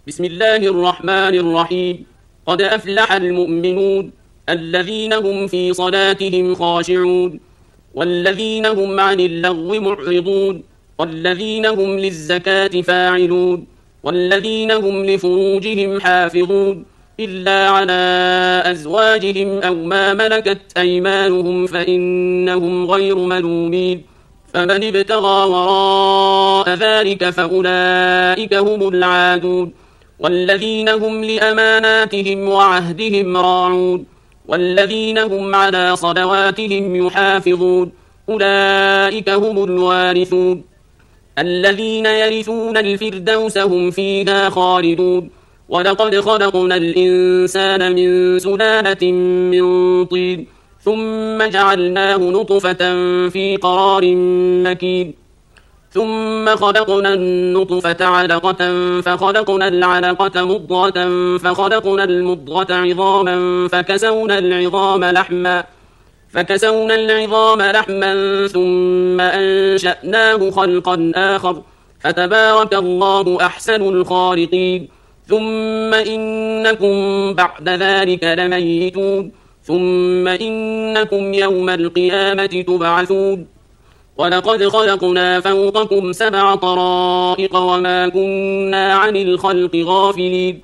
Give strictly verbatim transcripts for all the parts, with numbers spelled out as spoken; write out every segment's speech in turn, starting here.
بسم الله الرحمن الرحيم. قد أفلح المؤمنون الذين هم في صلاتهم خاشعون والذين هم عن اللغو معرضون والذين هم للزكاة فاعلون والذين هم لفروجهم حافظون إلا على أزواجهم أو ما ملكت أيمانهم فإنهم غير ملومين. فمن ابتغى وراء ذلك فأولئك هم العادون والذين هم لأماناتهم وعهدهم راعون والذين هم على صلواتهم يحافظون أولئك هم الوارثون الذين يرثون الفردوس هم فيها خالدون. ولقد خلقنا الإنسان من سلالة من طين ثم جعلناه نطفة في قرار مكين ثم خلقنا النطفة علقة فخلقنا العلقة مضغة فخلقنا المضغة عظاما فكسونا العظام لحما فكسونا العظام لحما ثم أنشأناه خلقا آخر فتبارك الله أحسن الخالقين. ثم إنكم بعد ذلك لميتون ثم إنكم يوم القيامة تبعثون. ولقد خلقنا فوقكم سبع طرائق وما كنا عن الخلق غافلين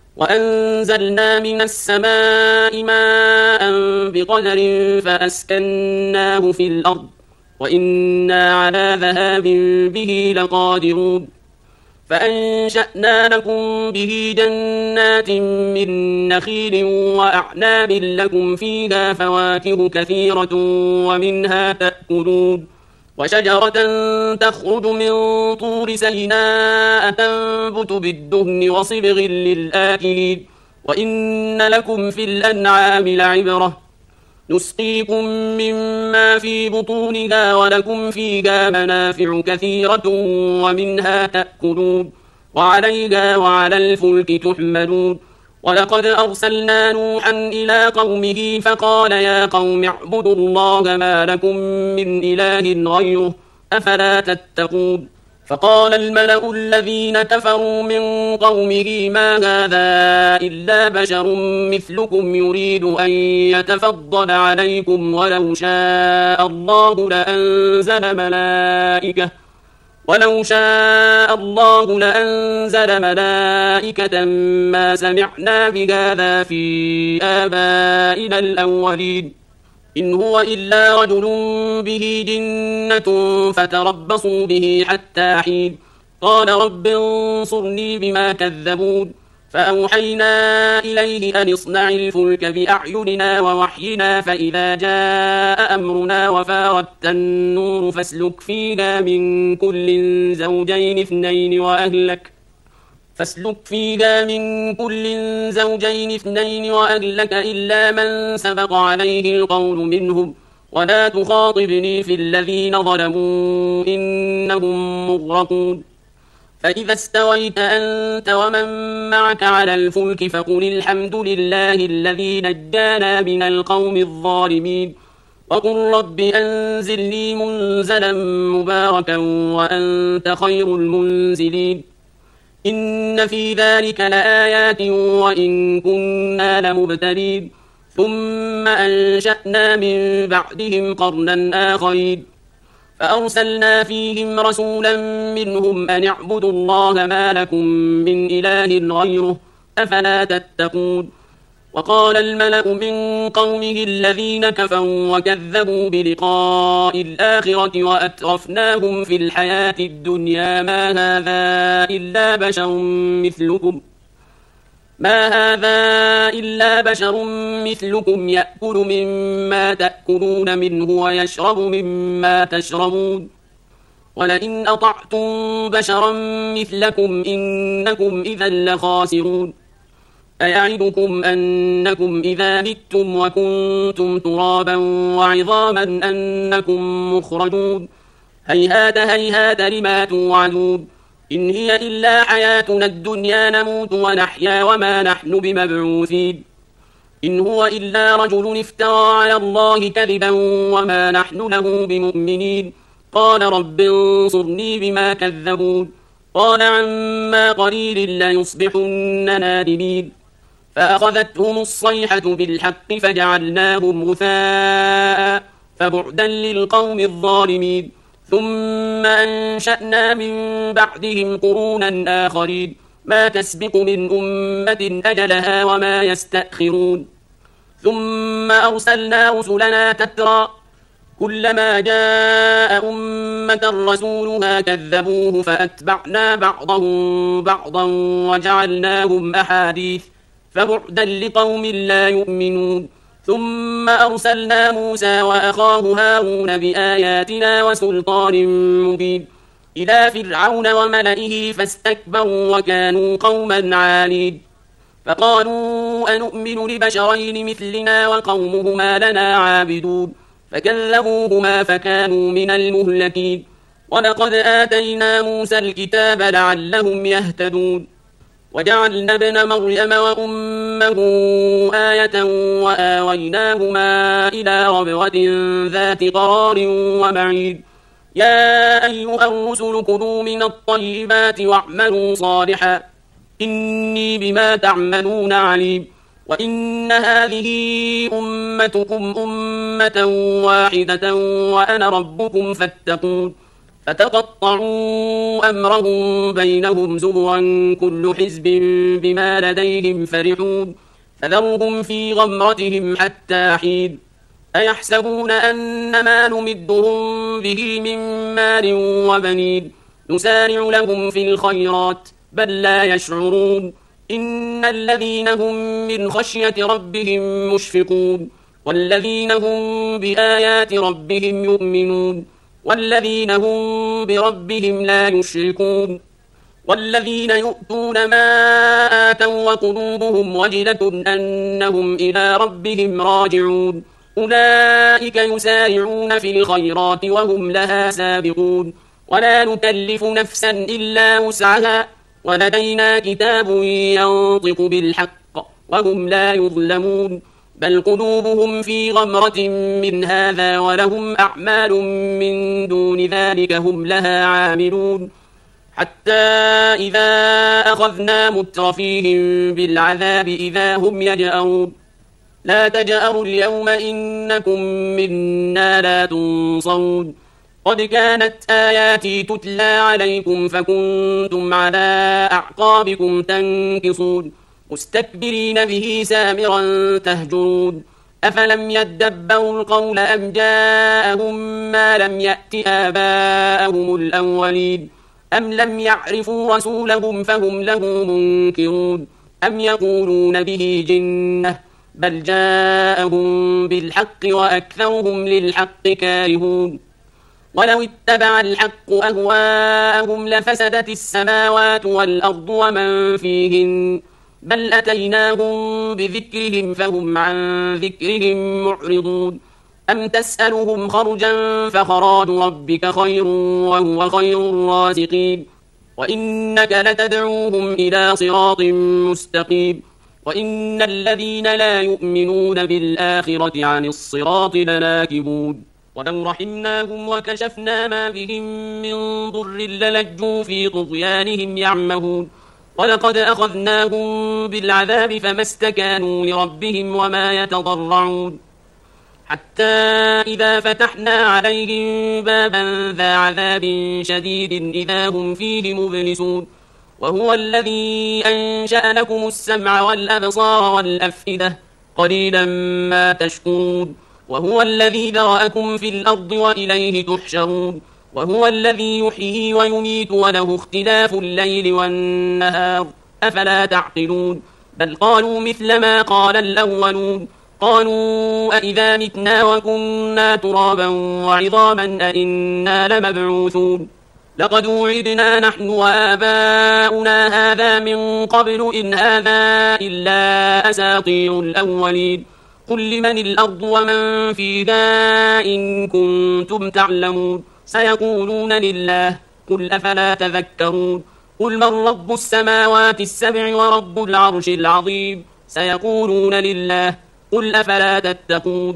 وأنزلنا من السماء ماء بقدر فأسكناه في الأرض وإنا على ذهاب به لقادرون. فأنشأنا لكم به جنات من نخيل وأعناب لكم فيها فواكه كثيرة ومنها تأكلون وشجرة تخرج من طور سيناء تنبت بالدهن وصبغ للآكلين وإن لكم في الأنعام لعبرة نسقيكم مما في بطونها ولكم فيها منافع كثيرة ومنها تأكلون وعليها وعلى الفلك تحملون. ولقد أرسلنا نوحا إلى قومه فقال يا قوم اعبدوا الله ما لكم من إله غيره أفلا تتقون. فقال الملأ الذين كفروا من قومه ما هذا إلا بشر مثلكم يريد أن يتفضل عليكم ولو شاء الله لأنزل ملائكة ولو شاء الله لأنزل ملائكة ما سمعنا بهذا في آبائنا الأولين إن هو إلا رجل به جنة فتربصوا به حتى حين. قال رب انصرني بما كذبون. فأوحينا إليه أن اصنع الفلك بأعيننا ووحينا فإذا جاء أمرنا وفارت النور فاسلك فيها من كل زوجين اثنين وأهلك فاسلك فيها من كل زوجين اثنين وأهلك إلا من سبق عليه القول منهم ولا تخاطبني في الذين ظلموا إنهم مغرقون. فإذا استويت أنت ومن معك على الفلك فقل الحمد لله الذي نجانا من القوم الظالمين وقل رب أنزلني منزلا مباركا وأنت خير المنزلين. إن في ذلك لآيات وإن كنا لمبتلين ثم أنشأنا من بعدهم قرنا آخرين فأرسلنا فيهم رسولا منهم أن اعبدوا الله ما لكم من إله غيره أفلا تتقون. وقال الملأ من قومه الذين كفروا وكذبوا بلقاء الآخرة وأترفناهم في الحياة الدنيا ما هذا إلا بشر مثلكم ما هذا إلا بشر مثلكم يأكل مما تأكلون منه ويشرب مما تشربون ولئن أطعتم بشرا مثلكم إنكم إذا لخاسرون. أيعدكم أنكم إذا متم وكنتم ترابا وعظاما أنكم مخرجون هيهات هيهات لما توعدون إن هي إلا حياتنا الدنيا نموت ونحيا وما نحن بمبعوثين إن هو إلا رجل افترى على الله كذبا وما نحن له بمؤمنين. قال رب انصرني بما كذبون قال عما قليل ليصبحن نادمين فأخذتهم الصيحة بالحق فجعلناهم غثاء فبعدا للقوم الظالمين ثم أنشأنا من بعدهم قرونا آخرين ما تسبق من أمة أجلها وما يستأخرون ثم أرسلنا رسلنا تترى كلما جاء أمة رسولها كذبوه فأتبعنا بعضهم بعضا وجعلناهم أحاديث فبعدا لقوم لا يؤمنون ثم أرسلنا موسى وأخاه هارون بآياتنا وسلطان مبين إلى فرعون وملئه فاستكبروا وكانوا قوما عالين فقالوا أنؤمن لبشرين مثلنا وقومهما لنا عابدون فكذبوهما فكانوا من المهلكين ولقد آتينا موسى الكتاب لعلهم يهتدون وجعلنا ابن مريم وأمه آية وآويناهما إلى ربوة ذات قرار ومعين يا أيها الرسل كلوا من الطيبات واعملوا صالحا إني بما تعملون عليم وإن هذه أمتكم أمة واحدة وأنا ربكم فاتقون فتقطعوا أمرهم بينهم زبرا كل حزب بما لديهم فرحون فذرهم في غمرتهم حتى حين أيحسبون أن ما نمدهم به من مال وبنين نسارع لهم في الخيرات بل لا يشعرون إن الذين هم من خشية ربهم مشفقون والذين هم بآيات ربهم يؤمنون والذين هم بربهم لا يشركون والذين يؤتون ما آتوا وقلوبهم وجلة أنهم إلى ربهم راجعون أولئك يسارعون في الخيرات وهم لها سابقون ولا نكلف نفسا إلا وسعها ولدينا كتاب ينطق بالحق وهم لا يظلمون بل قلوبهم في غمرة من هذا ولهم أعمال من دون ذلك هم لها عاملون حتى إذا أخذنا مترفيهم بالعذاب إذا هم يجأرون لا تجأروا اليوم إنكم منا لا تنصرون قد كانت آياتي تتلى عليكم فكنتم على أعقابكم تنكصون مستكبرين به سامرا تهجرون أفلم يدبروا القول أم جاءهم ما لم يأت آباءهم الأولين أم لم يعرفوا رسولهم فهم له منكرون أم يقولون به جنة بل جاءهم بالحق وأكثرهم للحق كارهون ولو اتبع الحق أهواءهم لفسدت السماوات والأرض ومن فيهن بل أتيناهم بذكرهم فهم عن ذكرهم معرضون أم تسألهم خرجا فخراج ربك خير وهو خير الرازقين وإنك لتدعوهم إلى صراط مستقيم وإن الذين لا يؤمنون بالآخرة عن الصراط لناكبون ولو رحمناهم وكشفنا ما بهم من ضر للجوا في طغيانهم يعمهون ولقد أخذناهم بالعذاب فما استكانوا لربهم وما يتضرعون حتى إذا فتحنا عليهم بابا ذا عذاب شديد إذا هم فيه مبلسون وهو الذي أنشأ لكم السمع والأبصار والأفئدة قليلا ما تشكرون وهو الذي ذرأكم في الأرض وإليه تحشرون وهو الذي يحيي ويميت وله اختلاف الليل والنهار أفلا تعقلون بل قالوا مثل ما قال الأولون قالوا أئذا متنا وكنا ترابا وعظاما أئنا لمبعوثون لقد وعدنا نحن وآباؤنا هذا من قبل إن هذا إلا أساطير الأولين قل لمن الأرض ومن فيها إن كنتم تعلمون سيقولون لله قل أفلا تذكرون قل من رب السماوات السبع ورب العرش العظيم سيقولون لله قل أفلا تتقون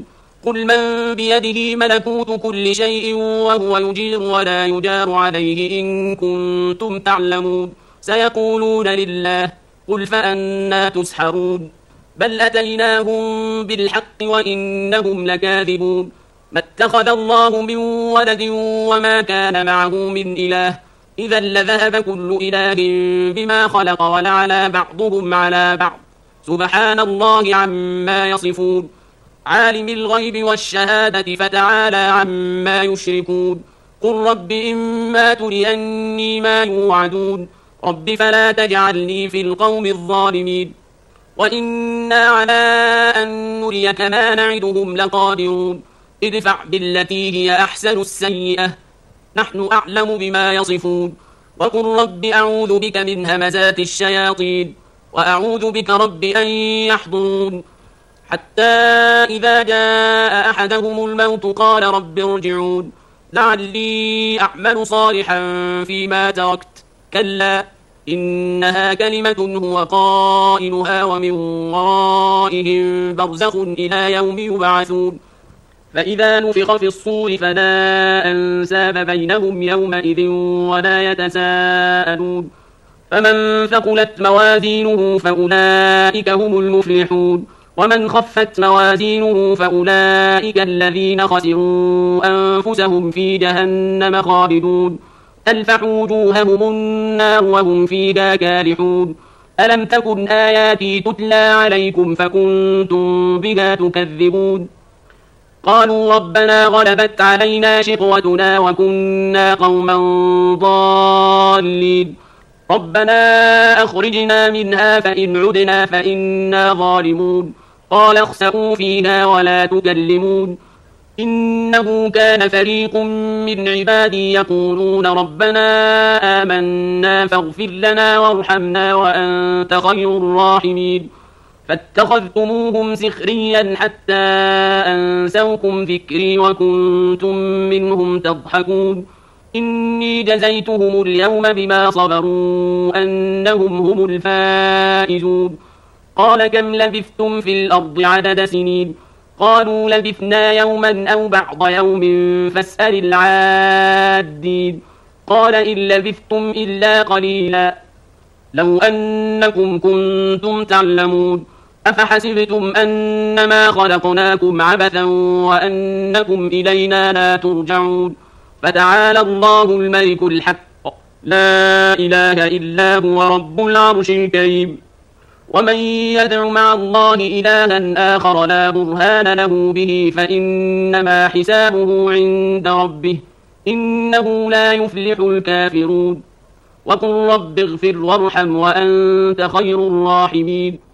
قل من بيده ملكوت كل شيء وهو يجير ولا يجار عليه إن كنتم تعلمون سيقولون لله قل فأنا تسحرون بل أتيناهم بالحق وإنهم لكاذبون ما اتخذ الله من ولد وما كان معه من إله إذا لذهب كل إله بما خلق ولعلى بعضهم على بعض سبحان الله عما يصفون عالم الغيب والشهادة فتعالى عما يشركون قل رب إما تريني ما يوعدون رب فلا تجعلني في القوم الظالمين وإنا على أن نريك ما نعدهم لقادرون ادفع بالتي هي أحسن السيئة نحن أعلم بما يصفون وقل رب أعوذ بك من همزات الشياطين وأعوذ بك رب أن يحضرون حتى إذا جاء أحدهم الموت قال رب ارجعون لعلي أعمل صالحا فيما تركت كلا إنها كلمة هو قائلها ومن ورائهم برزخ إلى يوم يبعثون فإذا نفخ في الصور فلا أنساب بينهم يومئذ ولا يتساءلون فمن ثقلت موازينه فأولئك هم المفلحون ومن خفت موازينه فأولئك الذين خسروا أنفسهم في جهنم خالدون تلفح وجوههم النار وهم فيها كالحون ألم تكن آياتي تتلى عليكم فكنتم بها تكذبون قالوا ربنا غلبت علينا شقوتنا وكنا قوما ضالين ربنا أخرجنا منها فإن عدنا فإنا ظالمون قال اخسئوا فيها ولا تكلمون إنه كان فريق من عبادي يقولون ربنا آمنا فاغفر لنا وارحمنا وأنت خير الراحمين فاتخذتموهم سخريا حتى أنسوكم ذكري وكنتم منهم تضحكون إني جزيتهم اليوم بما صبروا أنهم هم الفائزون قال كم لبثتم في الأرض عدد سنين قالوا لبثنا يوما أو بعض يوم فاسأل العادين قال إن لبثتم إلا قليلا لو أنكم كنتم تعلمون أفحسبتم أنما خلقناكم عبثا وأنكم إلينا لا ترجعون فتعالى الله الملك الحق لا إله إلا هو رب العرش الكريم ومن يدع مع الله إلها آخر لا برهان له به فإنما حسابه عند ربه إنه لا يفلح الكافرون وقل رب اغفر وارحم وأنت خير الراحمين